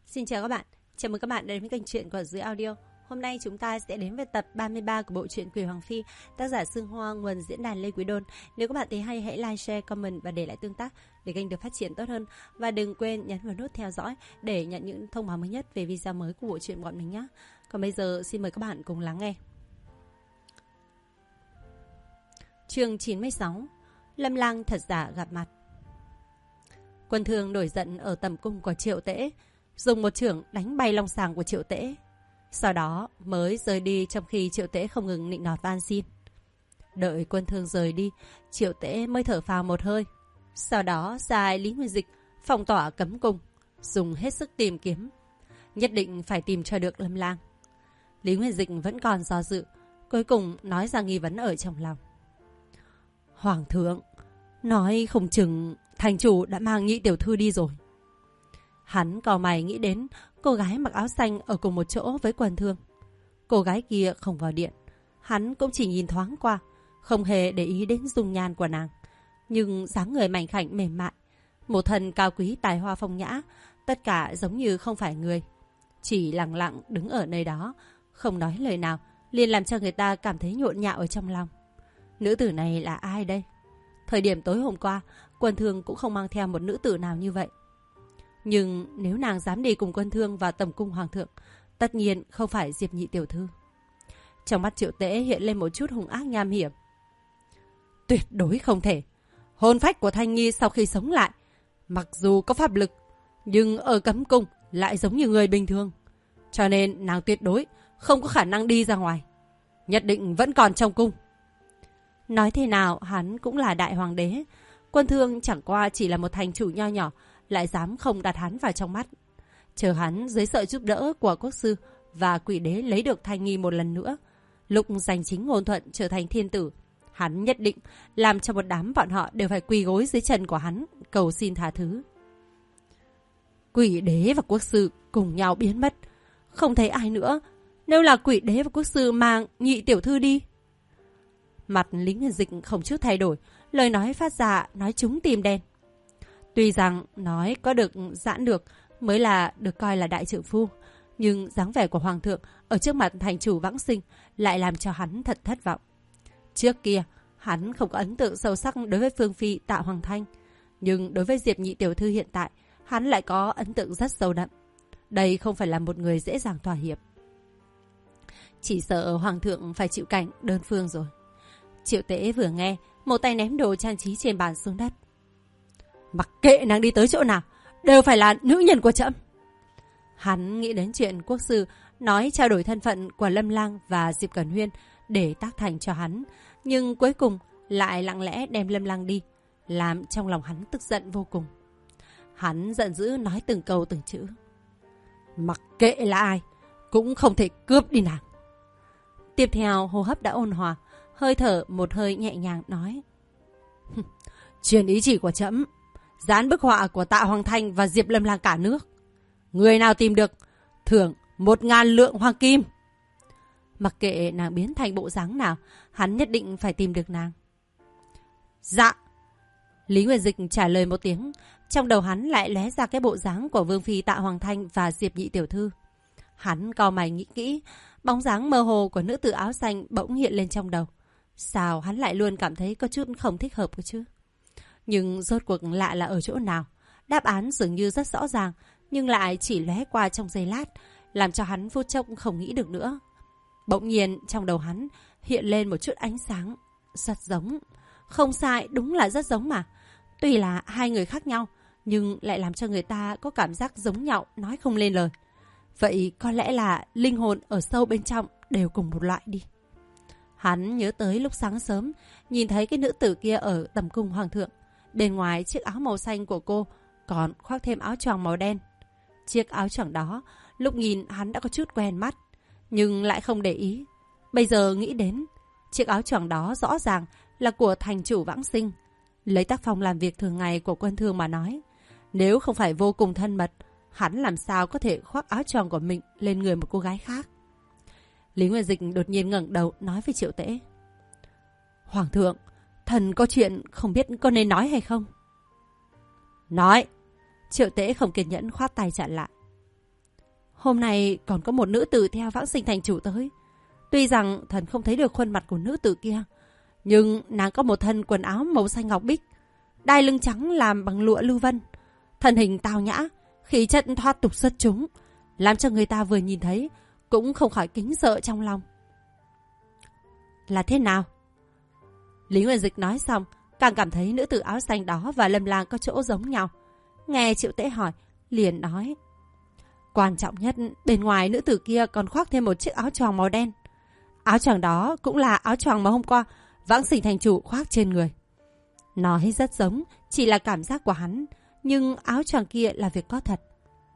Xin chào các bạn, chào mừng các bạn đến với kênh truyện của Dưới Audio. Hôm nay chúng ta sẽ đến với tập 33 của bộ truyện Quỷ Hoàng Phi, tác giả Sương Hoa, nguồn diễn đàn Lê Quý Đôn. Nếu các bạn thấy hay, hãy like, share, comment và để lại tương tác để kênh được phát triển tốt hơn. Và đừng quên nhấn vào nút theo dõi để nhận những thông báo mới nhất về video mới của bộ truyện của bọn mình nhé. Còn bây giờ xin mời các bạn cùng lắng nghe. Chương 96: Lâm Lang thật giả gặp mặt. Quân Thương nổi giận ở tầm cung của Triệu Tễ, dùng một chưởng đánh bay long sàng của Triệu Tễ. Sau đó mới rời đi, trong khi Triệu Tễ không ngừng nịnh nọt van xin. Đợi Quân Thương rời đi, Triệu Tễ mới thở phào một hơi. Sau đó sai Lý Nguyên Dịch phong tỏa cấm cung, dùng hết sức tìm kiếm, nhất định phải tìm cho được Lâm Lang. Lý Nguyên Dịch vẫn còn do dự, cuối cùng nói ra nghi vấn ở trong lòng. Hoàng thượng, nói không chừng thành chủ đã mang Nhị tiểu thư đi rồi. Hắn cau mày nghĩ đến cô gái mặc áo xanh ở cùng một chỗ với Quân Thương. Cô gái kia không vào điện, hắn cũng chỉ nhìn thoáng qua, không hề để ý đến dung nhan của nàng. Nhưng dáng người mảnh khảnh mềm mại, một thân cao quý tài hoa phong nhã, tất cả giống như không phải người. Chỉ lặng lặng đứng ở nơi đó, không nói lời nào, liền làm cho người ta cảm thấy nhộn nhạo ở trong lòng. Nữ tử này là ai đây? Thời điểm tối hôm qua, Quân Thương cũng không mang theo một nữ tử nào như vậy. Nhưng nếu nàng dám đi cùng Quân Thương vào tầm cung hoàng thượng, tất nhiên không phải Diệp Nhị tiểu thư. Trong mắt Triệu Tễ hiện lên một chút hung ác nham hiểm. Tuyệt đối không thể. Hồn phách của Thanh Nhi sau khi sống lại, mặc dù có pháp lực, nhưng ở cấm cung lại giống như người bình thường. Cho nên nàng tuyệt đối không có khả năng đi ra ngoài, nhất định vẫn còn trong cung. Nói thế nào hắn cũng là đại hoàng đế, Quân Thương chẳng qua chỉ là một thành chủ nho nhỏ, lại dám không đặt hắn vào trong mắt. Chờ hắn dưới sự giúp đỡ của quốc sư và quỷ đế lấy được Thanh Nhi một lần nữa, lúc giành chính ngôn thuận trở thành thiên tử, hắn nhất định làm cho một đám bọn họ đều phải quỳ gối dưới chân của hắn cầu xin tha thứ. Quỷ đế và quốc sư cùng nhau biến mất, không thấy ai nữa. Nếu là quỷ đế và quốc sư mang Nhị tiểu thư đi. Mặt Lý Nguyên Dịch không chút thay đổi, lời nói phát ra nói trúng tim đen. Tuy rằng nói có được giãn được mới là được coi là đại trượng phu, nhưng dáng vẻ của hoàng thượng ở trước mặt thành chủ vãng sinh lại làm cho hắn thật thất vọng. Trước kia hắn không có ấn tượng sâu sắc đối với Phương Phi Tạ Hoàng Thanh, nhưng đối với Diệp Nhị tiểu thư hiện tại, hắn lại có ấn tượng rất sâu đậm. Đây không phải là một người dễ dàng thỏa hiệp. Chỉ sợ hoàng thượng phải chịu cảnh đơn phương rồi. Triệu Tễ vừa nghe, một tay ném đồ trang trí trên bàn xuống đất. Mặc kệ nàng đi tới chỗ nào, đều phải là nữ nhân của trẫm. Hắn nghĩ đến chuyện quốc sư nói trao đổi thân phận của Lâm Lang và Diệp Cẩn Huyên để tác thành cho hắn, nhưng cuối cùng lại lặng lẽ đem Lâm Lang đi, làm trong lòng hắn tức giận vô cùng. Hắn giận dữ nói từng câu từng chữ. Mặc kệ là ai, cũng không thể cướp đi nàng. Tiếp theo hô hấp đã ôn hòa, hơi thở một hơi nhẹ nhàng nói. Truyền ý chỉ của trẫm, dán bức họa của Tạ Hoàng Thanh và Diệp Lâm Lang cả nước. Người nào tìm được, thưởng 1000 lượng hoàng kim. Mặc kệ nàng biến thành bộ dáng nào, hắn nhất định phải tìm được nàng. Dạ. Lý Nguyên Dịch trả lời một tiếng, trong đầu hắn lại lóe ra cái bộ dáng của Vương Phi Tạ Hoàng Thanh và Diệp Nhị tiểu thư. Hắn cau mày nghĩ kỹ, bóng dáng mơ hồ của nữ tử áo xanh bỗng hiện lên trong đầu. Sao hắn lại luôn cảm thấy có chút không thích hợp cơ chứ? Nhưng rốt cuộc lạ là ở chỗ nào? Đáp án dường như rất rõ ràng, nhưng lại chỉ lóe qua trong giây lát, làm cho hắn phút chốc không nghĩ được nữa. Bỗng nhiên trong đầu hắn hiện lên một chút ánh sáng, rất giống. Không sai, đúng là rất giống mà. Tuy là hai người khác nhau, nhưng lại làm cho người ta có cảm giác giống nhau, nói không lên lời. Vậy có lẽ là linh hồn ở sâu bên trong đều cùng một loại đi. Hắn nhớ tới lúc sáng sớm, nhìn thấy cái nữ tử kia ở tầm cung hoàng thượng. Bên ngoài chiếc áo màu xanh của cô còn khoác thêm áo choàng màu đen. Chiếc áo choàng đó, lúc nhìn hắn đã có chút quen mắt, nhưng lại không để ý. Bây giờ nghĩ đến, chiếc áo choàng đó rõ ràng là của thành chủ vãng sinh. Lấy tác phong làm việc thường ngày của Quân Thương mà nói, nếu không phải vô cùng thân mật, hắn làm sao có thể khoác áo choàng của mình lên người một cô gái khác. Lý Nguyên Dịch đột nhiên ngẩng đầu nói với Triệu Tễ. Hoàng thượng, thần có chuyện không biết có nên nói hay không? Nói. Triệu Tễ không kiên nhẫn khoát tay chặn lại. Hôm nay còn có một nữ tử theo Vãng Sinh thành chủ tới. Tuy rằng thần không thấy được khuôn mặt của nữ tử kia, nhưng nàng có một thân quần áo màu xanh ngọc bích, đai lưng trắng làm bằng lụa lưu vân, thân hình tao nhã, khí chất thoát tục xuất chúng, làm cho người ta vừa nhìn thấy cũng không khỏi kính sợ trong lòng. Là thế nào? Lý Nguyên Dịch nói xong, càng cảm thấy nữ tử áo xanh đó và Lâm Lang có chỗ giống nhau. Nghe Triệu Tễ hỏi, liền nói: quan trọng nhất, bên ngoài nữ tử kia còn khoác thêm một chiếc áo choàng màu đen. Áo choàng đó cũng là áo choàng mà hôm qua Vãng Sinh thành chủ khoác trên người. Nói rất giống, chỉ là cảm giác của hắn, nhưng áo choàng kia là việc có thật.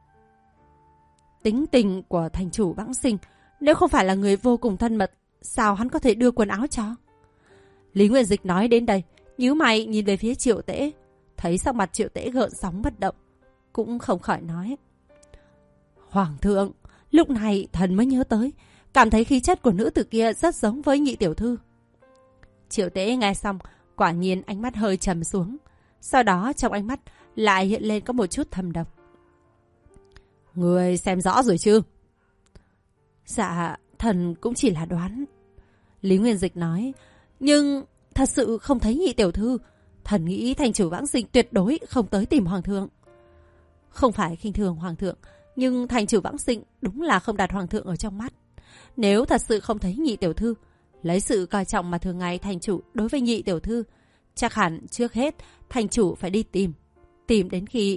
Tính tình của thành chủ Vãng Sinh, nếu không phải là người vô cùng thân mật, sao hắn có thể đưa quần áo cho? Lý Nguyên Dịch nói đến đây, nhíu mày nhìn về phía Triệu Tễ, thấy sắc mặt Triệu Tễ gợn sóng bất động, cũng không khỏi nói: Hoàng thượng, lúc này thần mới nhớ tới, cảm thấy khí chất của nữ tử kia rất giống với nhị tiểu thư. Triệu Tễ nghe xong, quả nhiên ánh mắt hơi trầm xuống, sau đó trong ánh mắt lại hiện lên có một chút thâm độc. Người xem rõ rồi chứ? Dạ, thần cũng chỉ là đoán. Lý Nguyên Dịch nói, nhưng thật sự không thấy nhị tiểu thư. Thần nghĩ thành chủ Vãng Sinh tuyệt đối không tới tìm hoàng thượng. Không phải khinh thường hoàng thượng, nhưng thành chủ Vãng Sinh đúng là không đặt hoàng thượng ở trong mắt. Nếu thật sự không thấy nhị tiểu thư, lấy sự coi trọng mà thường ngày thành chủ đối với nhị tiểu thư, chắc hẳn trước hết thành chủ phải đi tìm đến khi...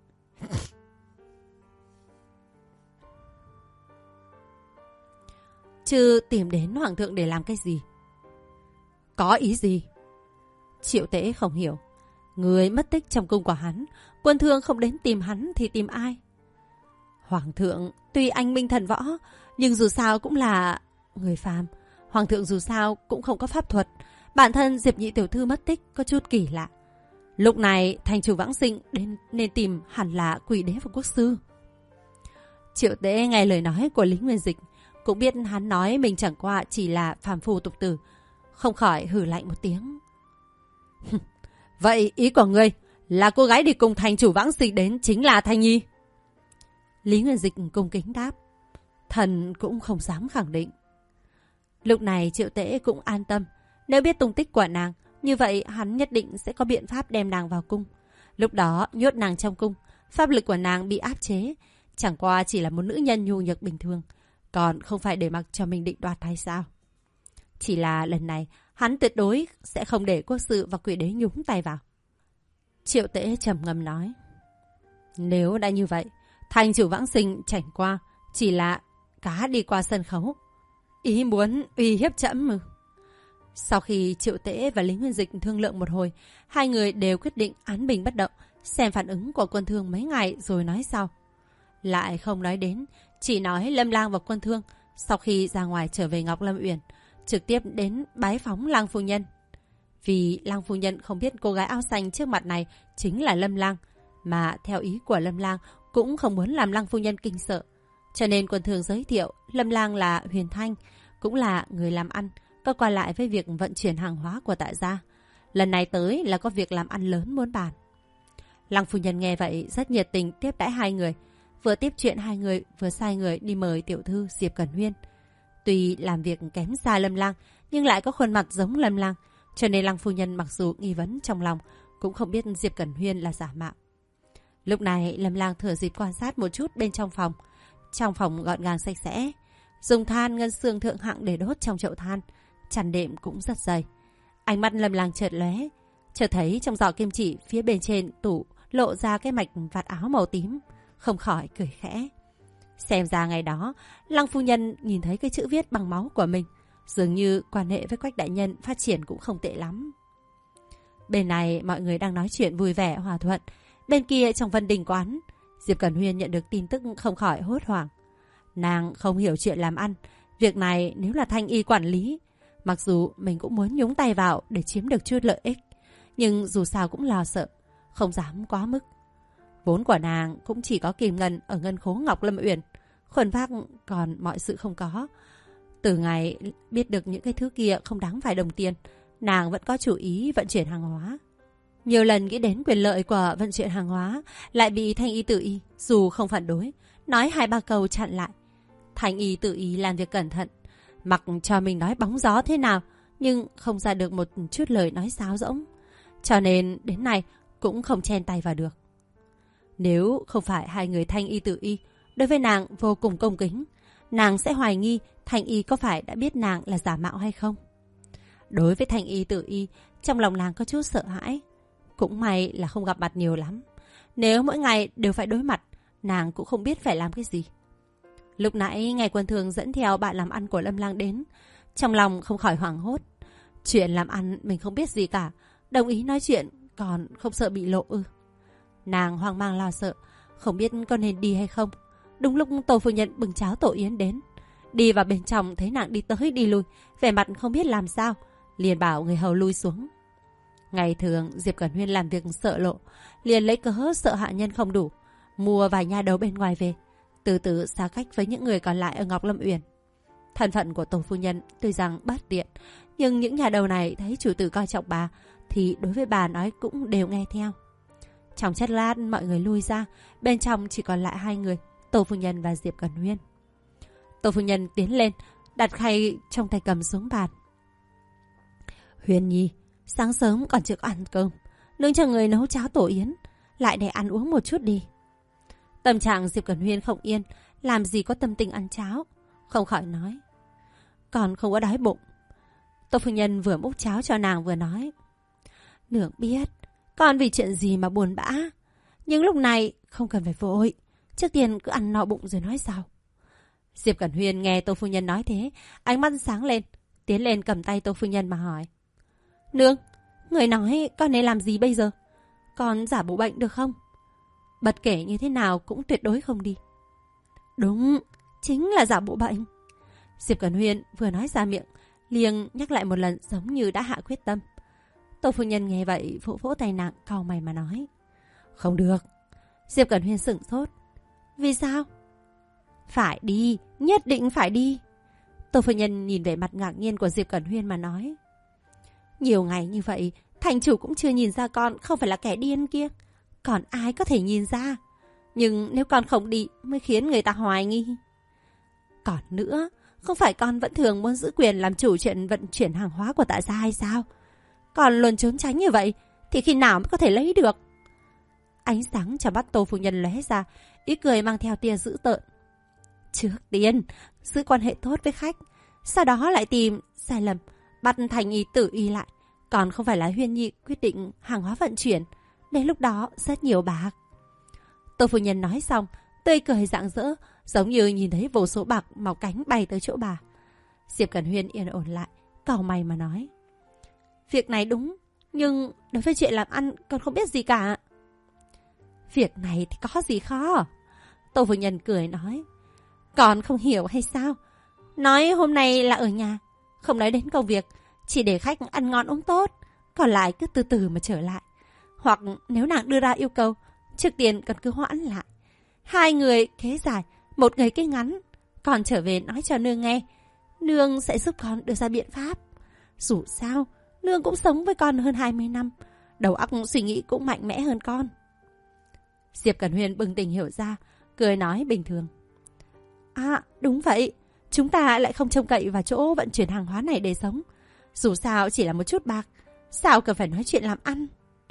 Chứ tìm đến hoàng thượng để làm cái gì? Có ý gì? Triệu Tễ không hiểu. Người mất tích trong cung của hắn, quân thương không đến tìm hắn thì tìm ai? Hoàng thượng tuy anh minh thần võ, nhưng dù sao cũng là người phàm. Hoàng thượng dù sao cũng không có pháp thuật. Bản thân Diệp nhị tiểu thư mất tích có chút kỳ lạ. Lúc này thành chủ Vãng Sinh nên tìm hẳn là Quỷ Đế và Quốc sư. Triệu Tễ nghe lời nói của Lý Nguyên Dịch, cũng biết hắn nói mình chẳng qua chỉ là phàm phu tục tử, không khỏi hừ lạnh một tiếng. Vậy ý của ngươi là cô gái đi cùng thành chủ Vãng Sinh đến chính là Thanh Nhi? Lý Nguyên Dịch cung kính đáp. Thần cũng không dám khẳng định. Lúc này Triệu Tễ cũng an tâm. Nếu biết tung tích của nàng, như vậy hắn nhất định sẽ có biện pháp đem nàng vào cung. Lúc đó nhốt nàng trong cung, pháp lực của nàng bị áp chế, chẳng qua chỉ là một nữ nhân nhu nhược bình thường, còn không phải để mặc cho mình định đoạt hay sao? Chỉ là lần này hắn tuyệt đối sẽ không để Quốc sư và Quỷ Đế nhúng tay vào. Triệu Tễ trầm ngâm nói. Nếu đã như vậy, thành chủ Vãng Sinh chẳng qua chỉ là cá đi qua sân khấu, ý muốn uy hiếp trẫm mà. Sau khi Triệu Tễ và Lý Nguyên Dịch thương lượng một hồi, hai người đều quyết định án bình bất động, xem phản ứng của quân thương mấy ngày rồi nói sau. Lại không nói đến, chỉ nói Lâm Lang và quân thương sau khi ra ngoài trở về Ngọc Lâm Uyển, trực tiếp đến bái phóng Lang phu nhân. Vì Lang phu nhân không biết cô gái áo xanh trước mặt này chính là Lâm Lang, mà theo ý của Lâm Lang cũng không muốn làm Lang phu nhân kinh sợ. Cho nên quân thương giới thiệu Lâm Lang là Huyền Thanh, cũng là người làm ăn, có qua lại với việc vận chuyển hàng hóa của tại gia. Lần này tới là có việc làm ăn lớn muốn bàn. Lang phu nhân nghe vậy rất nhiệt tình tiếp đãi hai người, vừa tiếp chuyện hai người vừa sai người đi mời tiểu thư Diệp Cẩn Huyên. Tuy làm việc kém xa Lâm Lang, nhưng lại có khuôn mặt giống Lâm Lang, cho nên Lang phu nhân mặc dù nghi vấn trong lòng, cũng không biết Diệp Cẩn Huyên là giả mạo. Lúc này Lâm Lang thừa dịp quan sát một chút bên trong phòng. Trong phòng gọn gàng sạch sẽ, dùng than ngân xương thượng hạng để đốt trong chậu than, chăn đệm cũng rất dày. Ánh mắt Lâm Lang chợt lóe, chợt thấy trong giỏ kim chỉ phía bên trên tủ lộ ra cái mạch vạt áo màu tím, không khỏi cười khẽ. Xem ra ngày đó Lang phu nhân nhìn thấy cái chữ viết bằng máu của mình, dường như quan hệ với Quách đại nhân phát triển cũng không tệ lắm. Bên này mọi người đang nói chuyện vui vẻ hòa thuận, bên kia trong Vân Đình quán, Diệp Cẩn Huyên nhận được tin tức không khỏi hốt hoảng. Nàng không hiểu chuyện làm ăn, việc này nếu là Thanh Y quản lý, mặc dù mình cũng muốn nhúng tay vào để chiếm được chút lợi ích, nhưng dù sao cũng lo sợ, không dám quá mức. Vốn của nàng cũng chỉ có kìm ngân ở ngân khố Ngọc Lâm Uyển, khuẩn phác còn mọi sự không có. Từ ngày biết được những cái thứ kia không đáng vài đồng tiền, nàng vẫn có chủ ý vận chuyển hàng hóa. Nhiều lần nghĩ đến quyền lợi của vận chuyển hàng hóa, lại bị Thanh Y tự y, dù không phản đối, nói 2-3 câu chặn lại. Thanh Y tự ý làm việc cẩn thận, mặc cho mình nói bóng gió thế nào, nhưng không ra được một chút lời nói sáo rỗng. Cho nên đến nay cũng không chen tay vào được. Nếu không phải hai người Thanh Y tự y đối với nàng vô cùng cung kính, nàng sẽ hoài nghi Thanh Y có phải đã biết nàng là giả mạo hay không. Đối với Thanh Y tự y, trong lòng nàng có chút sợ hãi. Cũng may là không gặp mặt nhiều lắm. Nếu mỗi ngày đều phải đối mặt, nàng cũng không biết phải làm cái gì. Lúc nãy nghe Quân Thương dẫn theo bạn làm ăn của Lâm Lang đến, trong lòng không khỏi hoảng hốt. Chuyện làm ăn mình không biết gì cả, đồng ý nói chuyện còn không sợ bị lộ ư? Nàng hoang mang lo sợ, không biết có nên đi hay không. Đúng lúc Tô phu nhân bưng cháo tổ yến đến, đi vào bên trong thấy nàng đi tới đi lui, vẻ mặt không biết làm sao, liền bảo người hầu lui xuống. Ngày thường Diệp Cẩn Huyên làm việc sợ lộ, liền lấy cớ sợ hạ nhân không đủ, mua vài nha đầu bên ngoài về, từ từ xa cách với những người còn lại ở Ngọc Lâm Uyển. Thân phận của Tô phu nhân tuy rằng bất tiện, nhưng những nhà đầu này thấy chủ tử coi trọng bà thì đối với bà nói cũng đều nghe theo. Trong chốc lát mọi người lui ra, bên trong chỉ còn lại 2 người, Tô phu nhân và Diệp Cẩn Huyên. Tô phu nhân tiến lên, đặt khay trong tay cầm xuống bàn. Huyên nhi, sáng sớm còn chưa có ăn cơm, nương cho người nấu cháo tổ yến, lại để ăn uống một chút đi. Tâm trạng Diệp Cẩn Huyên không yên, làm gì có tâm tình ăn cháo, không khỏi nói. Còn không có đói bụng. Tô phu nhân vừa múc cháo cho nàng vừa nói. Nương biết, con vì chuyện gì mà buồn bã, nhưng lúc này không cần phải vội, trước tiên cứ ăn no bụng rồi nói sau. Diệp Cẩn Huyên nghe Tô phu nhân nói thế, ánh mắt sáng lên, tiến lên cầm tay Tô phu nhân mà hỏi. Nương, người nói con nên làm gì bây giờ? Con giả bộ bệnh được không? Bất kể như thế nào cũng tuyệt đối không đi. Đúng, chính là giả bộ bệnh. Diệp Cẩn Huyên vừa nói ra miệng, liền nhắc lại một lần giống như đã hạ quyết tâm. Tô phu nhân nghe vậy vỗ vỗ tay nàng, cau mày mà nói. Không được. Diệp Cẩn Huyên sửng sốt. Vì sao? Phải đi, nhất định phải đi. Tô phu nhân nhìn vẻ mặt ngạc nhiên của Diệp Cẩn Huyên mà nói. Nhiều ngày như vậy, thành chủ cũng chưa nhìn ra con không phải là kẻ điên kia. Còn ai có thể nhìn ra? Nhưng nếu con không đi mới khiến người ta hoài nghi. Còn nữa, không phải con vẫn thường muốn giữ quyền làm chủ chuyện vận chuyển hàng hóa của Tạ gia hay sao? Còn luôn trốn tránh như vậy thì khi nào mới có thể lấy được? Ánh sáng trong mắt Tô phu nhân lóe ra, ý cười mang theo tia dữ tợn. Trước tiên giữ quan hệ tốt với khách, sau đó lại tìm sai lầm, bắt Thành Y tự y lại. Còn không phải là Huyên nhi quyết định hàng hóa vận chuyển, đến lúc đó rất nhiều bạc. Tô phu nhân nói xong, tươi cười rạng rỡ, giống như nhìn thấy vô số bạc mọc cánh bay tới chỗ bà. Diệp Cẩn Huyên yên ổn lại, cau mày mà nói. Việc này đúng, nhưng đối với chuyện làm ăn con không biết gì cả. Việc này thì có gì khó? Tô phu nhân cười nói. Con không hiểu hay sao? Nói hôm nay là ở nhà, không nói đến công việc, chỉ để khách ăn ngon uống tốt, còn lại cứ từ từ mà trở lại. Hoặc nếu nàng đưa ra yêu cầu, trước tiên cần cứ hoãn lại. 2 người kế dài, 1 người kế ngắn. Còn trở về nói cho nương nghe, nương sẽ giúp con đưa ra biện pháp. Dù sao, nương cũng sống với con hơn 20 năm, đầu óc suy nghĩ cũng mạnh mẽ hơn con. Diệp Cẩn Huyên bừng tỉnh hiểu ra, cười nói bình thường. À, đúng vậy, chúng ta lại không trông cậy vào chỗ vận chuyển hàng hóa này để sống. Dù sao chỉ là một chút bạc, sao cần phải nói chuyện làm ăn?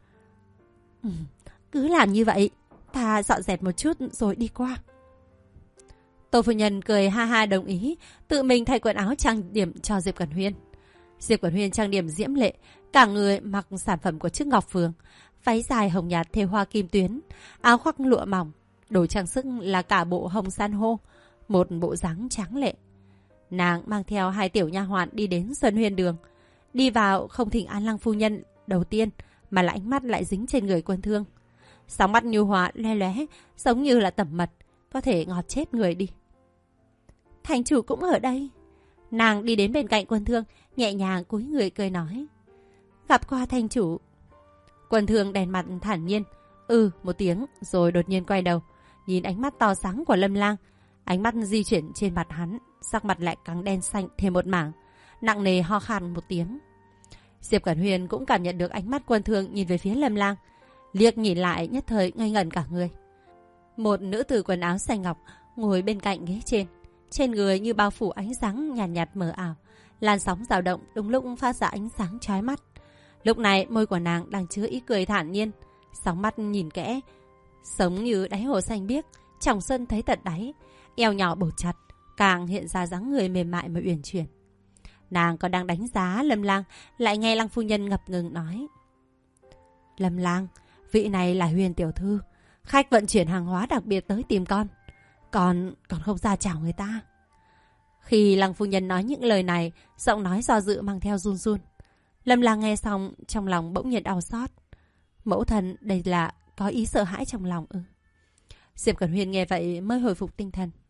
Cứ làm như vậy, ta dọn dẹp một chút rồi đi qua. Tô phu nhân cười ha ha đồng ý, tự mình thay quần áo trang điểm cho Diệp Cẩn Huyên. Diệp Cẩn Huyên trang điểm diễm lệ, cả người mặc sản phẩm của Trúc Ngọc Phường, váy dài hồng nhạt thêu hoa kim tuyến, áo khoác lụa mỏng, đồ trang sức là cả bộ hồng san hô, một bộ dáng tráng lệ. Nàng mang theo 2 tiểu nha hoàn đi đến Xuân Huyên Đường, đi vào không thỉnh An Lăng phu nhân đầu tiên, mà là ánh mắt lại dính trên người Quân Thương. Sóng mắt nhu hòa le lóe, giống như là tẩm mật, có thể ngọt chết người đi. Thành chủ cũng ở đây. Nàng đi đến bên cạnh Quân Thương, nhẹ nhàng cúi người cười nói. Gặp qua thành chủ. Quân Thương đèn mặt thản nhiên, một tiếng, rồi đột nhiên quay đầu, nhìn ánh mắt to sáng của Lâm Lang. Ánh mắt di chuyển trên mặt hắn, sắc mặt lại càng đen xanh thêm một mảng, nặng nề ho khan một tiếng. Diệp Cẩn Huyên cũng cảm nhận được ánh mắt Quân Thương nhìn về phía Lâm Lang, liếc nhìn lại nhất thời ngây ngẩn cả người. Một nữ tử quần áo xanh ngọc, ngồi bên cạnh ghế trên. Trên người như bao phủ ánh sáng nhàn nhạt mờ ảo. Làn sóng dao động đúng lúc phát ra ánh sáng chói mắt. Lúc này môi của nàng đang chứa ý cười thản nhiên. Sóng mắt nhìn kẽ, sống như đáy hồ xanh biếc, tròng sân thấy tận đáy. Eo nhỏ bột chặt, càng hiện ra dáng người mềm mại mà uyển chuyển. Nàng còn đang đánh giá Lâm Lang, lại nghe Lăng phu nhân ngập ngừng nói: Lâm Lang, vị này là Huyền tiểu thư, khách vận chuyển hàng hóa đặc biệt tới tìm con. Còn không ra chào người ta. Khi Lăng phu nhân nói những lời này, giọng nói do dự mang theo run run. Lâm Lang nghe xong, trong lòng bỗng nhiên đau xót. Mẫu thân đây là có ý sợ hãi trong lòng ư? Diệp Cẩn Huyền nghe vậy mới hồi phục tinh thần.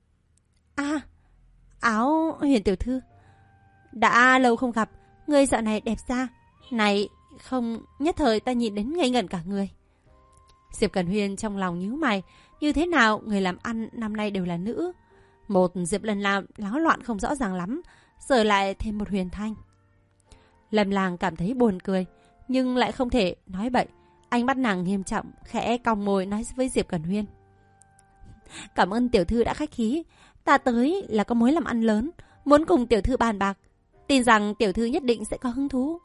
Áo Huyền tiểu thư, đã lâu không gặp, người dạo này đẹp ra. Này, không, nhất thời ta nhìn đến ngây ngẩn cả người. Diệp Cẩn Huyền trong lòng nhíu mày, như thế nào người làm ăn năm nay đều là nữ. Một Diệp Lân Lam láo loạn không rõ ràng lắm, giờ lại thêm một Huyền Thanh. Lâm Lang cảm thấy buồn cười, nhưng lại không thể nói bậy. Ánh mắt nàng nghiêm trọng, khẽ cong môi nói với Diệp Cẩn Huyền: Cảm ơn tiểu thư đã khách khí, ta tới là có mối làm ăn lớn, muốn cùng tiểu thư bàn bạc, tin rằng tiểu thư nhất định sẽ có hứng thú.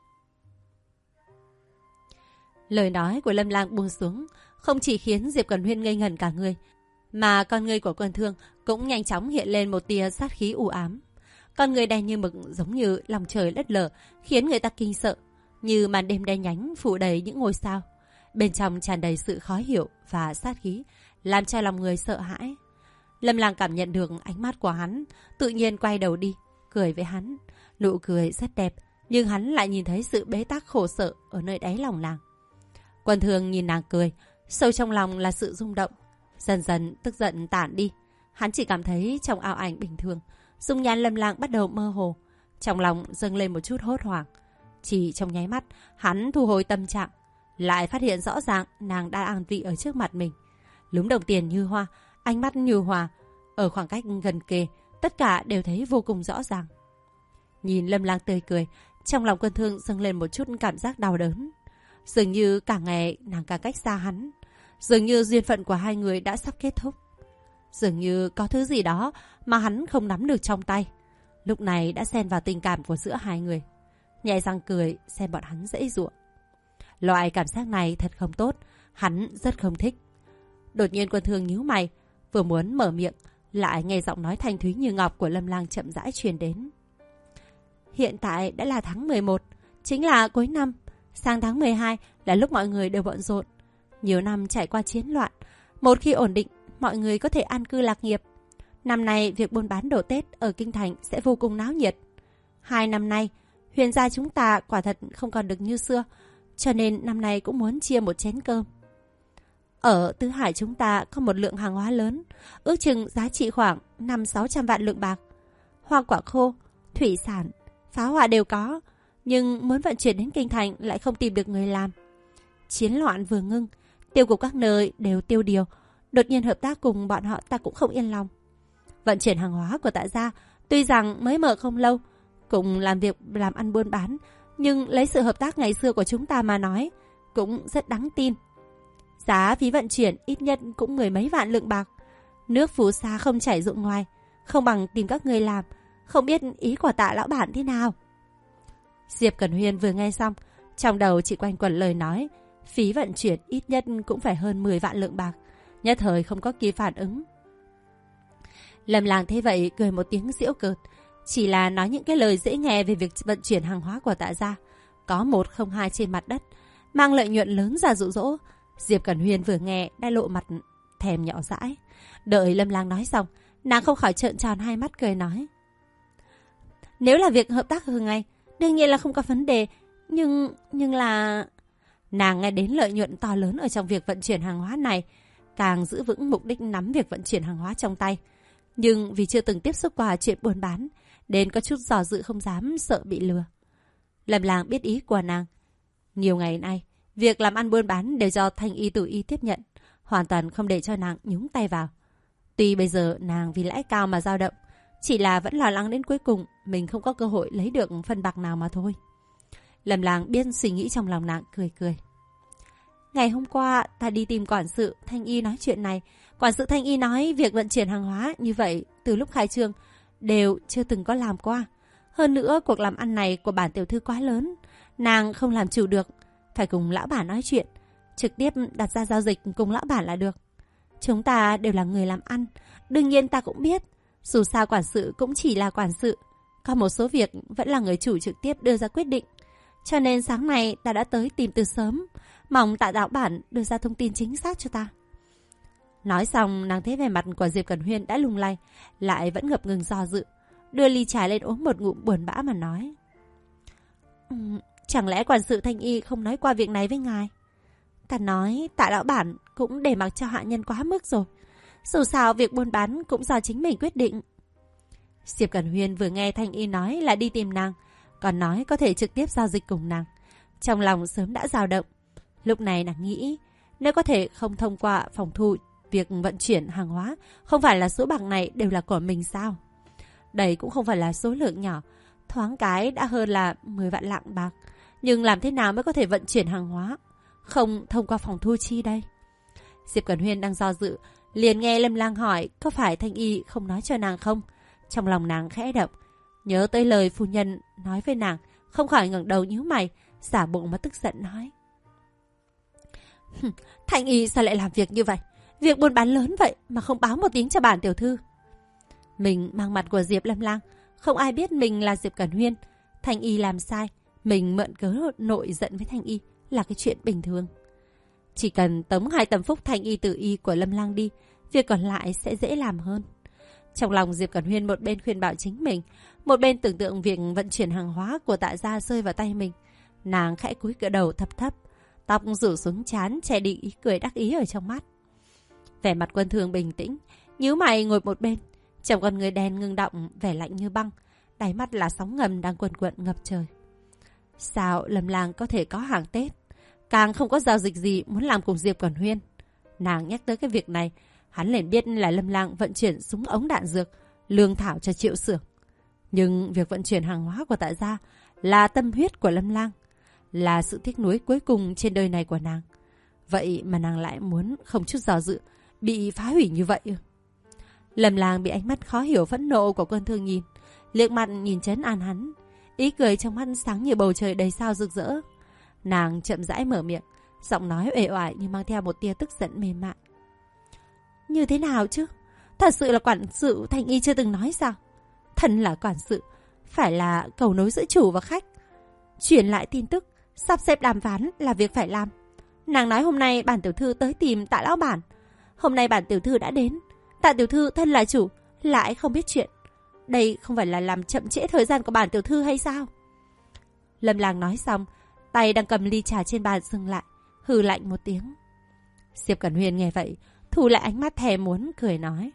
Lời nói của Lâm Lang buông xuống, không chỉ khiến Diệp Cẩn Huyền ngây ngẩn cả người, mà con người của Quân Thương cũng nhanh chóng hiện lên một tia sát khí u ám. Con người đen như mực, giống như lòng trời đất lở, khiến người ta kinh sợ, như màn đêm đen nhánh phủ đầy những ngôi sao. Bên trong tràn đầy sự khó hiểu và sát khí, làm cho lòng người sợ hãi. Lâm Lang cảm nhận được ánh mắt của hắn, tự nhiên quay đầu đi, cười với hắn. Nụ cười rất đẹp, nhưng hắn lại nhìn thấy sự bế tắc khổ sở ở nơi đáy lòng nàng. Quân Thương nhìn nàng cười, sâu trong lòng là sự rung động. Dần dần tức giận tản đi, hắn chỉ cảm thấy trong ảo ảnh bình thường, dung nhan Lâm Lang bắt đầu mơ hồ, trong lòng dâng lên một chút hốt hoảng. Chỉ trong nháy mắt, hắn thu hồi tâm trạng, lại phát hiện rõ ràng nàng đã an vị ở trước mặt mình. Lúm đồng tiền như hoa, ánh mắt như hòa, ở khoảng cách gần kề, tất cả đều thấy vô cùng rõ ràng. Nhìn Lâm Lang tươi cười, trong lòng Quân Thương dâng lên một chút cảm giác đau đớn. Dường như càng ngày nàng càng cách xa hắn, dường như duyên phận của hai người đã sắp kết thúc. Dường như có thứ gì đó mà hắn không nắm được trong tay, lúc này đã xen vào tình cảm của giữa hai người. Nhẹ răng cười xem bọn hắn dãy giụa. Loại cảm giác này thật không tốt, hắn rất không thích. Đột nhiên Quân Thương nhíu mày, vừa muốn mở miệng, lại nghe giọng nói thanh thúy như ngọc của Lâm Lang chậm rãi truyền đến. Hiện tại đã là tháng 11, chính là cuối năm. Sang tháng 12 là lúc mọi người đều bận rộn. Nhiều năm trải qua chiến loạn, một khi ổn định, mọi người có thể an cư lạc nghiệp. Năm nay việc buôn bán đồ Tết ở Kinh Thành sẽ vô cùng náo nhiệt. 2 năm nay, Huyền gia chúng ta quả thật không còn được như xưa, cho nên năm nay cũng muốn chia một chén cơm. Ở Tứ Hải chúng ta có một lượng hàng hóa lớn, ước chừng giá trị khoảng 500-600 vạn lượng bạc. Hoa quả khô, thủy sản, pháo hoa đều có, nhưng muốn vận chuyển đến Kinh Thành lại không tìm được người làm. Chiến loạn vừa ngưng, tiêu cục các nơi đều tiêu điều, đột nhiên hợp tác cùng bọn họ ta cũng không yên lòng. Vận chuyển hàng hóa của Tạ gia tuy rằng mới mở không lâu, cùng làm việc làm ăn buôn bán, nhưng lấy sự hợp tác ngày xưa của chúng ta mà nói, cũng rất đáng tin. Giá phí vận chuyển ít nhất cũng 10 mấy vạn lượng bạc. Nước phù sa không chảy ruộng ngoài, không bằng tìm các người làm. Không biết ý của Tạ lão bản thế nào? Diệp Cẩn Huyền vừa nghe xong, trong đầu chỉ quanh quẩn lời nói phí vận chuyển ít nhất cũng phải hơn 10 vạn lượng bạc. Nhất thời không có kịp phản ứng. Lâm Lang thế vậy cười một tiếng giễu cợt, chỉ là nói những cái lời dễ nghe về việc vận chuyển hàng hóa của Tạ gia, có 1 không 2 trên mặt đất, mang lợi nhuận lớn ra dụ dỗ. Diệp Cẩn Huyền vừa nghe đã lộ mặt thèm nhỏ dãi. Đợi Lâm Lang nói xong, nàng không khỏi trợn tròn hai mắt cười nói: Nếu là việc hợp tác thường ngày, đương nhiên là không có vấn đề, nhưng là... Nàng nghe đến lợi nhuận to lớn ở trong việc vận chuyển hàng hóa này, càng giữ vững mục đích nắm việc vận chuyển hàng hóa trong tay. Nhưng vì chưa từng tiếp xúc qua chuyện buôn bán, nên có chút dò dự không dám, sợ bị lừa. Lâm Lang biết ý của nàng. Nhiều ngày nay, việc làm ăn buôn bán đều do Thanh Y Tử Y tiếp nhận, hoàn toàn không để cho nàng nhúng tay vào. Tuy bây giờ nàng vì lãi cao mà dao động, chỉ là vẫn lo lắng đến cuối cùng mình không có cơ hội lấy được phần bạc nào mà thôi. Lâm Lang biết suy nghĩ trong lòng nàng, cười cười. Ngày hôm qua ta đi tìm quản sự Thanh Y nói chuyện này. Quản sự Thanh Y nói việc vận chuyển hàng hóa như vậy từ lúc khai trương đều chưa từng có làm qua. Hơn nữa cuộc làm ăn này của bản tiểu thư quá lớn, nàng không làm chủ được, phải cùng lão bản nói chuyện, trực tiếp đặt ra giao dịch cùng lão bản là được. Chúng ta đều là người làm ăn, đương nhiên ta cũng biết, dù sao quản sự cũng chỉ là quản sự, có một số việc vẫn là người chủ trực tiếp đưa ra quyết định. Cho nên sáng nay ta đã tới tìm từ sớm, mong Tạ lão bản đưa ra thông tin chính xác cho ta. Nói xong, nàng thấy vẻ mặt của Diệp Cẩn Huyên đã lung lay, lại vẫn ngập ngừng do dự, đưa ly trà lên uống một ngụm buồn bã mà nói. Chẳng lẽ quản sự Thanh Y không nói qua việc này với ngài? Ta nói Tạ lão bản cũng để mặc cho hạ nhân quá mức rồi. Dù sao việc buôn bán cũng do chính mình quyết định. Diệp Cẩn Huyên vừa nghe Thanh Y nói là đi tìm nàng, còn nói có thể trực tiếp giao dịch cùng nàng, trong lòng sớm đã dao động. Lúc này nàng nghĩ, nếu có thể không thông qua phòng thu việc vận chuyển hàng hóa, không phải là số bạc này đều là của mình sao? Đây cũng không phải là số lượng nhỏ, thoáng cái đã hơn là 10 vạn lạng bạc. Nhưng làm thế nào mới có thể vận chuyển hàng hóa không thông qua phòng thu chi đây? Diệp Cẩn Huyên đang do dự, liền nghe Lâm Lang hỏi có phải Thanh Y không nói cho nàng không? Trong lòng nàng khẽ động, nhớ tới lời phu nhân nói với nàng, không khỏi ngẩng đầu nhíu mày, giả bộ mà tức giận nói. Thanh Y sao lại làm việc như vậy? Việc buôn bán lớn vậy mà không báo một tiếng cho bản tiểu thư. Mình mang mặt của Diệp Lâm Lang, không ai biết mình là Diệp Cẩn Huyên. Thanh Y làm sai, mình mượn cớ nội giận với Thanh Y là cái chuyện bình thường. Chỉ cần tống 2 tầm phúc Thanh Y tự y của Lâm Lang đi, việc còn lại sẽ dễ làm hơn. Trong lòng Diệp Cẩn Huyên một bên khuyên bảo chính mình, một bên tưởng tượng việc vận chuyển hàng hóa của Tạ gia rơi vào tay mình. Nàng khẽ cúi cửa đầu thấp thấp, tóc rủ xuống trán che đi ý cười đắc ý ở trong mắt. Vẻ mặt Quân Thương bình tĩnh, nhíu mày ngồi một bên, trong con người đen ngưng động, vẻ lạnh như băng, đáy mắt là sóng ngầm đang cuồn cuộn ngập trời. Sao Lâm Lang có thể có hàng Tết, càng không có giao dịch gì muốn làm cùng Diệp Cẩn Huyên? Nàng nhắc tới cái việc này, hắn liền biết là Lâm Lang vận chuyển súng ống đạn dược, lương thảo cho Triệu Xưởng. Nhưng việc vận chuyển hàng hóa của Tạ gia là tâm huyết của Lâm Lang, là sự tiếc nuối cuối cùng trên đời này của nàng. Vậy mà nàng lại muốn không chút do dự bị phá hủy như vậy. Lâm Lang bị ánh mắt khó hiểu phẫn nộ của Quân Thương nhìn, liếc mặt nhìn trấn an hắn, ý cười trong mắt sáng như bầu trời đầy sao rực rỡ. Nàng chậm rãi mở miệng, giọng nói uể oải nhưng mang theo một tia tức giận mềm mại. Như thế nào chứ? Thật sự là quản sự Thanh Y chưa từng nói sao? Thân là quản sự, phải là cầu nối giữa chủ và khách, truyền lại tin tức, sắp xếp đàm phán là việc phải làm. Nàng nói hôm nay bản tiểu thư tới tìm Tạ lão bản, hôm nay bản tiểu thư đã đến, Tạ tiểu thư thân là chủ lại không biết chuyện, đây không phải là làm chậm trễ thời gian của bản tiểu thư hay sao? Lâm Lang nói xong, tay đang cầm ly trà trên bàn dừng lại, hừ lạnh một tiếng. Diệp Cẩn Huyên nghe vậy, thu lại ánh mắt thèm muốn cười nói.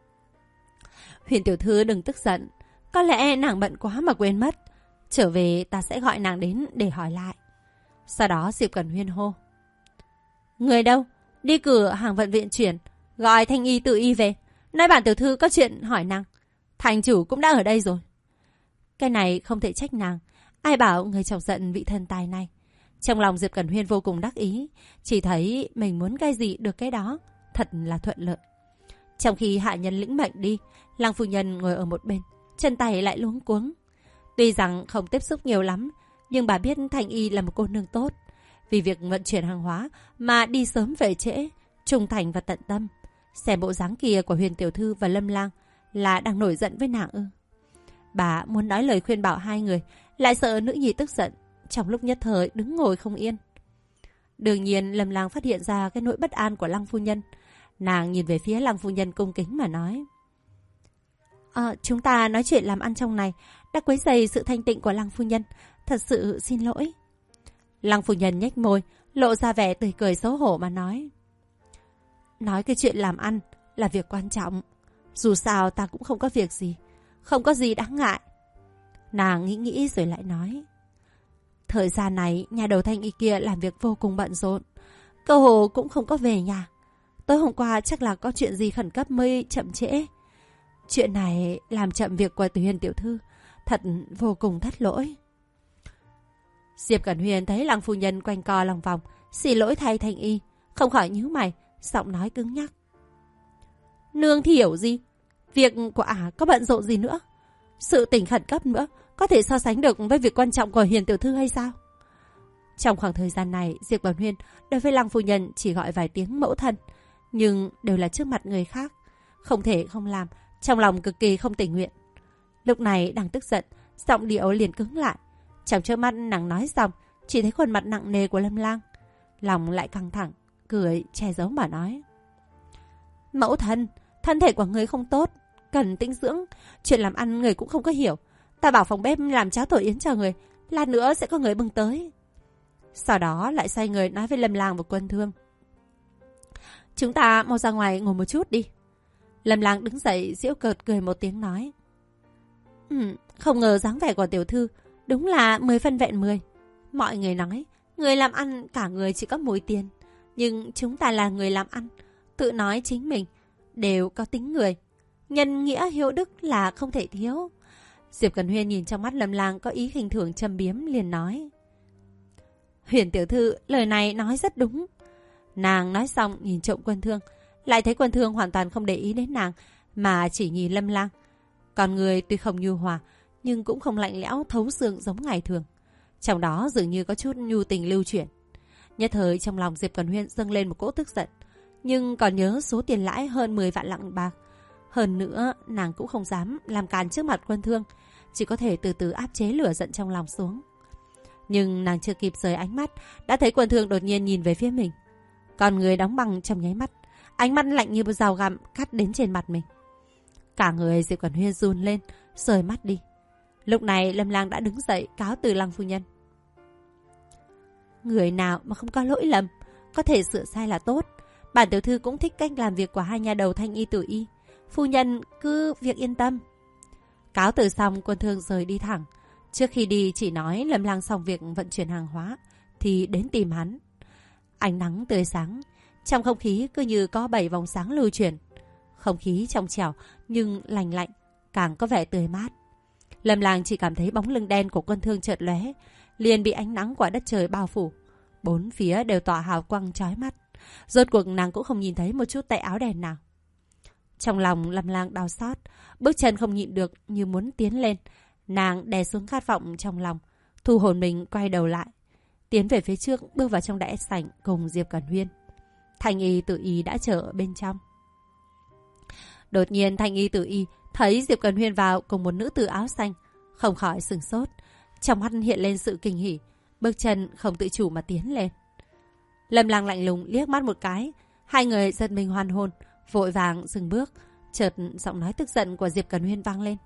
Huyền tiểu thư đừng tức giận, có lẽ nàng bận quá mà quên mất, trở về ta sẽ gọi nàng đến để hỏi lại. Sau đó Diệp Cẩn Huyên hô. Người đâu? Đi cửa hàng vận viện chuyển, gọi Thanh Y tự y về, nói bản tiểu thư có chuyện hỏi nàng. Thành chủ cũng đã ở đây rồi. Cái này không thể trách nàng, ai bảo người chọc giận vị thần tài này. Trong lòng Diệp Cẩn Huyên vô cùng đắc ý, chỉ thấy mình muốn cái gì được cái đó, thật là thuận lợi. Trong khi hạ nhân lĩnh mệnh đi, Lăng phu nhân ngồi ở một bên, chân tay lại luống cuống. Tuy rằng không tiếp xúc nhiều lắm, nhưng bà biết Thanh Y là một cô nương tốt. Vì việc vận chuyển hàng hóa mà đi sớm về trễ, trung thành và tận tâm. Xem bộ dáng kia của Huyền tiểu thư và Lâm Lang là đang nổi giận với nàng ư? Bà muốn nói lời khuyên bảo hai người, lại sợ nữ nhi tức giận, trong lúc nhất thời đứng ngồi không yên. Đương nhiên Lâm Lang phát hiện ra cái nỗi bất an của Lăng phu nhân. Nàng nhìn về phía Lăng phu nhân cung kính mà nói. Chúng ta nói chuyện làm ăn trong này đã quấy rầy sự thanh tịnh của Lăng phu nhân, thật sự xin lỗi. Lăng phu nhân nhếch môi, lộ ra vẻ tươi cười xấu hổ mà nói. Nói cái chuyện làm ăn là việc quan trọng, dù sao ta cũng không có việc gì, không có gì đáng ngại. Nàng nghĩ rồi lại nói. Thời gian này nhà đầu Thanh Y kia làm việc vô cùng bận rộn, cơ hồ cũng không có về nhà. Tối hôm qua chắc là có chuyện gì khẩn cấp mới chậm trễ. Chuyện này làm chậm việc của Huyền tiểu thư, thật vô cùng thất lỗi. Diệp Cẩn Huyền thấy Lăng phu nhân quanh co lòng vòng, Xin lỗi thay Thanh Y, không khỏi nhíu mày, giọng nói cứng nhắc. Nương thì hiểu gì? Việc của có bận rộn gì nữa? Sự tình khẩn cấp nữa, có thể so sánh được với việc quan trọng của Huyền tiểu thư hay sao? Trong khoảng thời gian này, Diệp Cẩn Huyên đối với Lăng phu nhân chỉ gọi vài tiếng mẫu thân, nhưng đều là trước mặt người khác, không thể không làm, trong lòng cực kỳ không tình nguyện. Lúc này đang tức giận, giọng điệu liền cứng lại. Trong chớp mắt nàng nói xong, chỉ thấy khuôn mặt nặng nề của Lâm Lang, lòng lại căng thẳng, cười che giấu mà nói: Mẫu thân, thân thể của người không tốt, cần tĩnh dưỡng, chuyện làm ăn người cũng không có hiểu. Ta bảo phòng bếp làm cháo tổ yến cho người, lát nữa sẽ có người bưng tới. Sau đó lại xoay người nói với Lâm Lang và Quân Thương: Chúng ta mau ra ngoài ngồi một chút đi. Lâm Lang đứng dậy giễu cợt cười một tiếng nói: Không ngờ dáng vẻ của tiểu thư đúng là 10 phân vẹn 10. Mọi người nói người làm ăn cả người chỉ có mùi tiền, nhưng chúng ta là người làm ăn, tự nói chính mình đều có tính người, nhân nghĩa hiếu đức là không thể thiếu. Diệp Cẩn Huyên nhìn trong mắt Lâm Lang có ý khinh thường châm biếm, liền nói: Huyền tiểu thư lời này nói rất đúng. Nàng nói xong nhìn trộm Quân Thương, lại thấy Quân Thương hoàn toàn không để ý đến nàng, mà chỉ nhìn Lâm Lang. Còn người tuy không nhu hòa, nhưng cũng không lạnh lẽo thấu xương giống ngày thường. Trong đó dường như có chút nhu tình lưu chuyển. Nhất thời trong lòng Diệp Cẩn Huyên dâng lên một cỗ tức giận, nhưng còn nhớ số tiền lãi hơn 10 vạn lạng bạc. Hơn nữa nàng cũng không dám làm càn trước mặt Quân Thương, chỉ có thể từ từ áp chế lửa giận trong lòng xuống. Nhưng nàng chưa kịp rời ánh mắt, đã thấy Quân Thương đột nhiên nhìn về phía mình. Còn người đóng băng trong nháy mắt, ánh mắt lạnh như dao găm cắt đến trên mặt mình. Cả người Diệp Cẩn Huyên run lên, rời mắt đi. Lúc này Lâm Lang đã đứng dậy cáo từ Lăng phu nhân. Người nào mà không có lỗi lầm, có thể sửa sai là tốt. Bản tiểu thư cũng thích cách làm việc của hai nhà đầu Thanh Y Tử Y. Phu nhân cứ việc yên tâm. Cáo từ xong, Quân Thương rời đi thẳng. Trước khi đi chỉ nói Lâm Lang xong việc vận chuyển hàng hóa thì đến tìm hắn. Ánh nắng tươi sáng, trong không khí cứ như có 7 vòng sáng lưu chuyển. Không khí trong trẻo nhưng lành lạnh, càng có vẻ tươi mát. Lâm Lang chỉ cảm thấy bóng lưng đen của Quân Thương chợt lóe, liền bị ánh nắng của đất trời bao phủ. Bốn phía đều tỏa hào quang chói mắt. Rốt cuộc nàng cũng không nhìn thấy một chút tay áo đèn nào. Trong lòng Lâm Lang đau xót, bước chân không nhịn được như muốn tiến lên. Nàng đè xuống khát vọng trong lòng, thu hồn mình quay đầu lại, tiến về phía trước, bước vào trong đại sảnh cùng Diệp Cẩn Huyên. Thanh Y Tử Y đã chờ ở bên trong. Đột nhiên Thanh Y Tử Y thấy Diệp Cẩn Huyên vào cùng một nữ tử áo xanh, không khỏi sửng sốt, trong mắt hiện lên sự kinh hỉ, bước chân không tự chủ mà tiến lên. Lâm Lang lạnh lùng liếc mắt một cái, hai người giật mình hoan hồn, vội vàng dừng bước. Chợt giọng nói tức giận của Diệp Cẩn Huyên vang lên: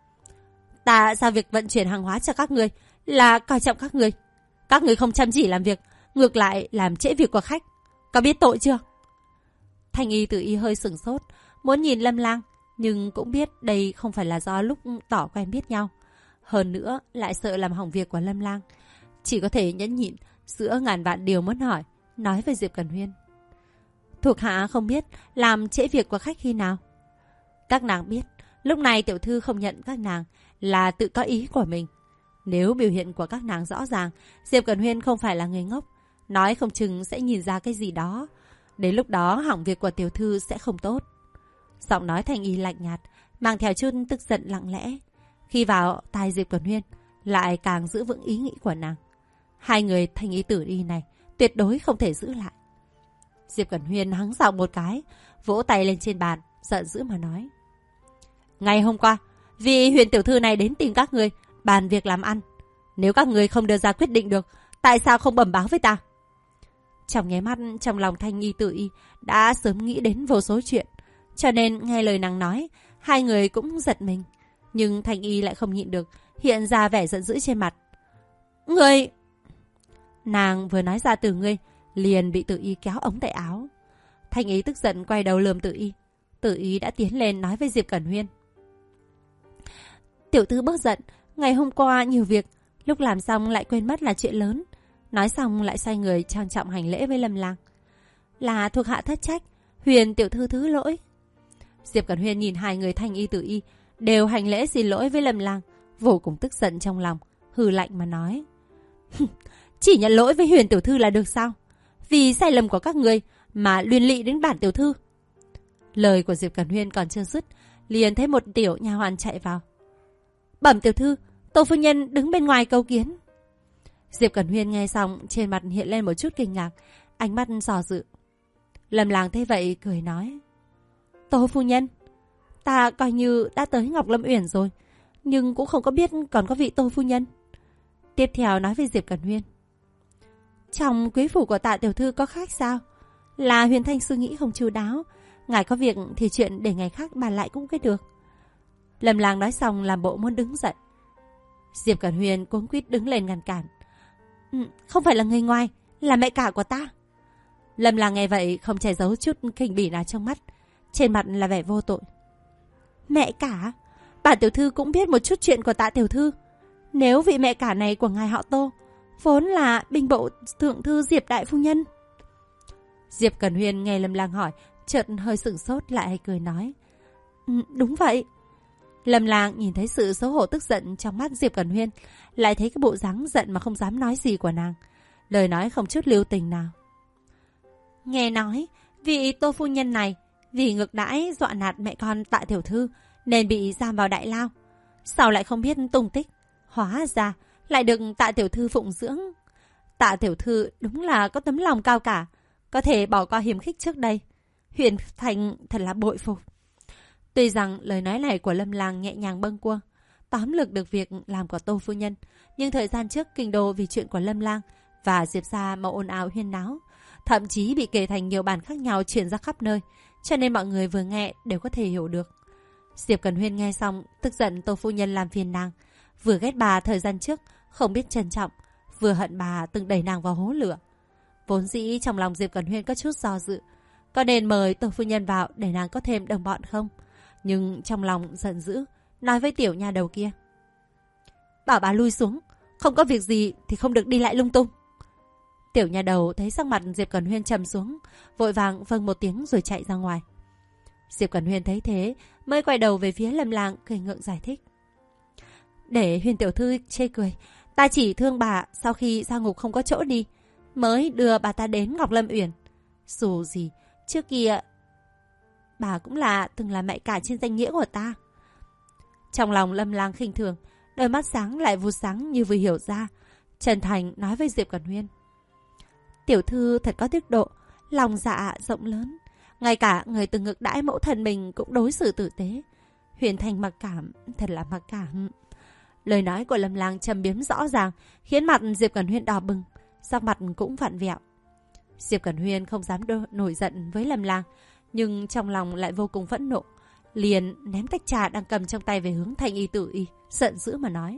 Ta giao việc vận chuyển hàng hóa cho các người là coi trọng các người. Các người không chăm chỉ làm việc, ngược lại làm trễ việc của khách, có biết tội chưa? Thanh Y Tử Y hơi sửng sốt, muốn nhìn Lâm Lang, nhưng cũng biết đây không phải là do lúc tỏ quen biết nhau. Hơn nữa lại sợ làm hỏng việc của Lâm Lang, chỉ có thể nhẫn nhịn giữa ngàn vạn điều muốn hỏi, nói với Diệp Cẩn Huyên: Thuộc hạ không biết làm trễ việc của khách khi nào. Các nàng biết, lúc này tiểu thư không nhận các nàng là tự có ý của mình. Nếu biểu hiện của các nàng rõ ràng, Diệp Cẩn Huyên không phải là người ngốc, nói không chừng sẽ nhìn ra cái gì đó. Đến lúc đó hỏng việc của tiểu thư sẽ không tốt. Giọng nói Thanh Y lạnh nhạt, mang theo chút tức giận lặng lẽ. Khi vào tai Diệp Cẩn Huyên, lại càng giữ vững ý nghĩ của nàng. Hai người Thanh Y Tử Y này tuyệt đối không thể giữ lại. Diệp Cẩn Huyên hắng giọng một cái, vỗ tay lên trên bàn, giận dữ mà nói: Ngày hôm qua, vị Huyền tiểu thư này đến tìm các người bàn việc làm ăn. Nếu các người không đưa ra quyết định được, tại sao không bẩm báo với ta? Trong nháy mắt, trong lòng Thanh Y Tử Y đã sớm nghĩ đến vô số chuyện, cho nên nghe lời nàng nói, hai người cũng giật mình. Nhưng Thanh Y lại không nhịn được, hiện ra vẻ giận dữ trên mặt. Ngươi! Nàng vừa nói ra từ ngươi, liền bị Tử Y kéo ống tay áo. Thanh Y tức giận quay đầu lườm Tử Y. Tử Y đã tiến lên nói với Diệp Cẩn Huyên: Tiểu thư bớt giận, ngày hôm qua nhiều việc, lúc làm xong lại quên mất là chuyện lớn. Nói xong lại xoay người trang trọng hành lễ với Lâm Lang. Là thuộc hạ thất trách, Huyền tiểu thư thứ lỗi. Diệp Cẩn Huyên nhìn hai người Thanh Y Tử Y đều hành lễ xin lỗi với Lâm Lang, vô cùng tức giận trong lòng, hừ lạnh mà nói: Chỉ nhận lỗi với Huyền tiểu thư là được sao? vì sai lầm của các người mà liên lụy đến bản tiểu thư. Lời của Diệp Cẩn Huyên còn chưa dứt, liền thấy một tiểu nha hoàn chạy vào. Bẩm tiểu thư, Tô phu nhân đứng bên ngoài cầu kiến. Diệp Cẩn Huyên nghe xong, trên mặt hiện lên một chút kinh ngạc, ánh mắt dò dự. Lâm Lang thấy vậy cười nói: Tô phu nhân, ta coi như đã tới Ngọc Lâm Uyển rồi, nhưng cũng không có biết còn có vị Tô phu nhân. Tiếp theo nói với Diệp Cẩn Huyên: Trong quý phủ của Tạ tiểu thư có khách sao? Là Huyền Thanh suy nghĩ không chu đáo, ngài có việc thì chuyện để ngày khác bàn lại cũng cái được. Lâm Lang nói xong làm bộ muốn đứng dậy. Diệp Cẩn Huyên cuống quýt đứng lên ngăn cản. Không phải là người ngoài, là mẹ cả của ta. Lâm Lang nghe vậy không che giấu chút khinh bỉ nào trong mắt, trên mặt là vẻ vô tội. Mẹ cả? Bản tiểu thư cũng biết một chút chuyện của Tạ tiểu thư. Nếu vị mẹ cả này của ngài họ Tô vốn là binh bộ thượng thư Diệp đại phu nhân. Diệp Cẩn Huyên nghe Lâm Lang hỏi, chợt hơi sửng sốt lại cười nói: Đúng vậy. Lâm Lang nhìn thấy sự xấu hổ tức giận trong mắt Diệp Cẩn Huyên, lại thấy cái bộ dáng giận mà không dám nói gì của nàng, lời nói không chút lưu tình nào. Nghe nói vị Tô phu nhân này vì ngược đãi dọa nạt mẹ con Tạ tiểu thư nên bị giam vào đại lao, sao lại không biết tung tích, hóa ra lại được Tạ tiểu thư phụng dưỡng. Tạ tiểu thư đúng là có tấm lòng cao cả, có thể bỏ qua hiềm khích trước đây. Huyền Thành thật là bội phục. Tuy rằng lời nói này của Lâm Lang nhẹ nhàng bâng quơ, tóm lược được việc làm của Tô phu nhân, nhưng thời gian trước kinh đô vì chuyện của Lâm Lang và Diệp gia mà ồn ào huyên náo, thậm chí bị kể thành nhiều bản khác nhau truyền ra khắp nơi, cho nên mọi người vừa nghe đều có thể hiểu được. Diệp Cẩn Huyên nghe xong tức giận Tô phu nhân làm phiền nàng, vừa ghét bà thời gian trước không biết trân trọng, vừa hận bà từng đẩy nàng vào hố lửa. Vốn dĩ trong lòng Diệp Cẩn Huyên có chút do dự, có nên mời Tô phu nhân vào để nàng có thêm đồng bọn không? Nhưng trong lòng giận dữ, nói với tiểu nha đầu kia: Bảo bà lui xuống, không có việc gì thì không được đi lại lung tung. Tiểu nha đầu thấy sắc mặt Diệp Cẩn Huyên trầm xuống, vội vàng vâng một tiếng rồi chạy ra ngoài. Diệp Cẩn Huyên thấy thế mới quay đầu về phía Lâm Lang cười ngượng giải thích: Để Huyền tiểu thư chê cười, ta chỉ thương bà sau khi ra ngục không có chỗ đi, mới đưa bà ta đến Ngọc Lâm Uyển. Dù gì trước kia bà cũng từng là mẹ cả trên danh nghĩa của ta. Trong lòng Lâm Lang khinh thường, đôi mắt sáng lại vụt sáng như vừa hiểu ra, chân thành nói với Diệp Cẩn Huyên: Tiểu thư thật có đức độ, lòng dạ rộng lớn, ngay cả người từng ngược đãi mẫu thân mình cũng đối xử tử tế. Huyền Thành mặc cảm, thật là mặc cảm. Lời nói của Lâm Lang trầm biếm rõ ràng, khiến mặt Diệp Cẩn Huyên đỏ bừng, sắc mặt cũng vặn vẹo. Diệp Cẩn Huyên không dám nổi giận với Lâm Lang, nhưng trong lòng lại vô cùng phẫn nộ, liền ném tách trà đang cầm trong tay về hướng Thanh Y Tử Y, giận dữ mà nói: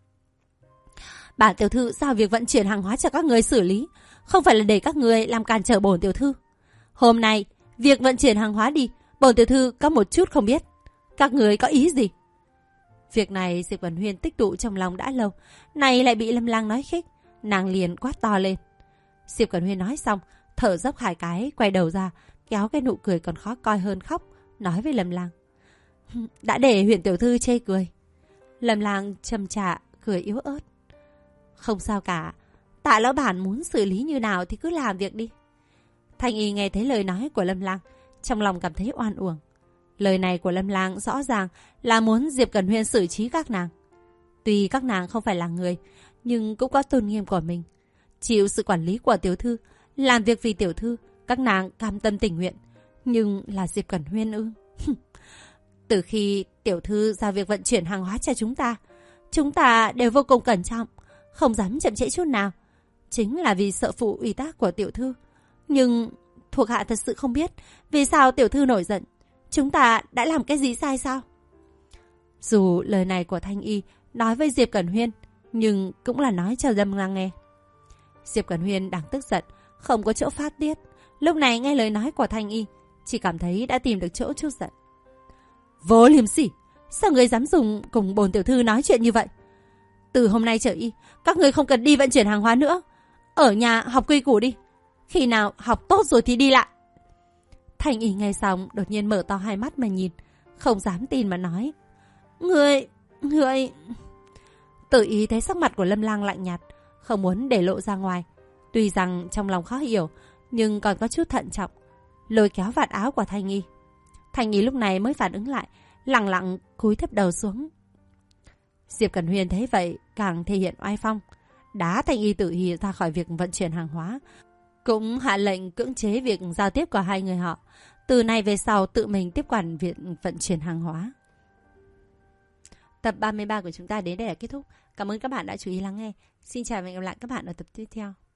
Bản tiểu thư giao việc vận chuyển hàng hóa cho các người xử lý, không phải là để các người làm cản trở bổn tiểu thư. Hôm nay việc vận chuyển hàng hóa đi, bổn tiểu thư có một chút không biết, các người có ý gì? Việc này Diệp Cẩn Huyên tích tụ trong lòng đã lâu, này lại bị Lâm Lang nói khích, nàng liền quát to lên. Diệp Cẩn Huyên nói xong, thở dốc 2 cái, quay đầu ra, kéo cái nụ cười còn khó coi hơn khóc, nói với Lâm Lang: Đã để Huyền tiểu thư chê cười. Lâm Lang châm chạ, cười yếu ớt: Không sao cả, Tạ lão bản muốn xử lý như nào thì cứ làm việc đi. Thanh Y nghe thấy lời nói của Lâm Lang, trong lòng cảm thấy oan uổng. Lời này của Lâm Lang rõ ràng là muốn Diệp Cẩn Huyên xử trí các nàng. Tuy các nàng không phải là người, nhưng cũng có tôn nghiêm của mình, chịu sự quản lý của tiểu thư, làm việc vì tiểu thư, các nàng cam tâm tình nguyện. Nhưng là Diệp Cẩn Huyên ư? Từ khi tiểu thư giao việc vận chuyển hàng hóa cho chúng ta đều vô cùng cẩn trọng, không dám chậm trễ chút nào, chính là vì sợ phụ ủy thác của tiểu thư. Nhưng thuộc hạ thật sự không biết vì sao tiểu thư nổi giận, chúng ta đã làm cái gì sai sao? Dù lời này của Thanh Y nói với Diệp Cẩn Huyên, nhưng cũng là nói cho Lâm Lang nghe. Diệp Cẩn Huyên đang tức giận, không có chỗ phát tiết, lúc này nghe lời nói của Thanh Y, chỉ cảm thấy đã tìm được chỗ chút giận. Vô liêm sỉ, sao người dám dùng cùng bổn tiểu thư nói chuyện như vậy? Từ hôm nay trở đi, các người không cần đi vận chuyển hàng hóa nữa, ở nhà học quy củ đi, khi nào học tốt rồi thì đi lại. Thanh Y nghe xong đột nhiên mở to 2 mắt mà nhìn, không dám tin mà nói: Người... Tự ý thấy sắc mặt của Lâm Lang lạnh nhạt, không muốn để lộ ra ngoài. Tuy rằng trong lòng khó hiểu, nhưng còn có chút thận trọng, lôi kéo vạt áo của Thanh Nghi. Thanh Nghi lúc này mới phản ứng lại, lặng lặng cúi thấp đầu xuống. Diệp Cẩn Huyền thấy vậy càng thể hiện oai phong, đá Thanh Nghi tự ý ra khỏi việc vận chuyển hàng hóa, cũng hạ lệnh cưỡng chế việc giao tiếp của hai người họ. Từ nay về sau tự mình tiếp quản việc vận chuyển hàng hóa. Tập 33 của chúng ta đến đây là kết thúc. Cảm ơn các bạn đã chú ý lắng nghe. Xin chào và hẹn gặp lại các bạn ở tập tiếp theo.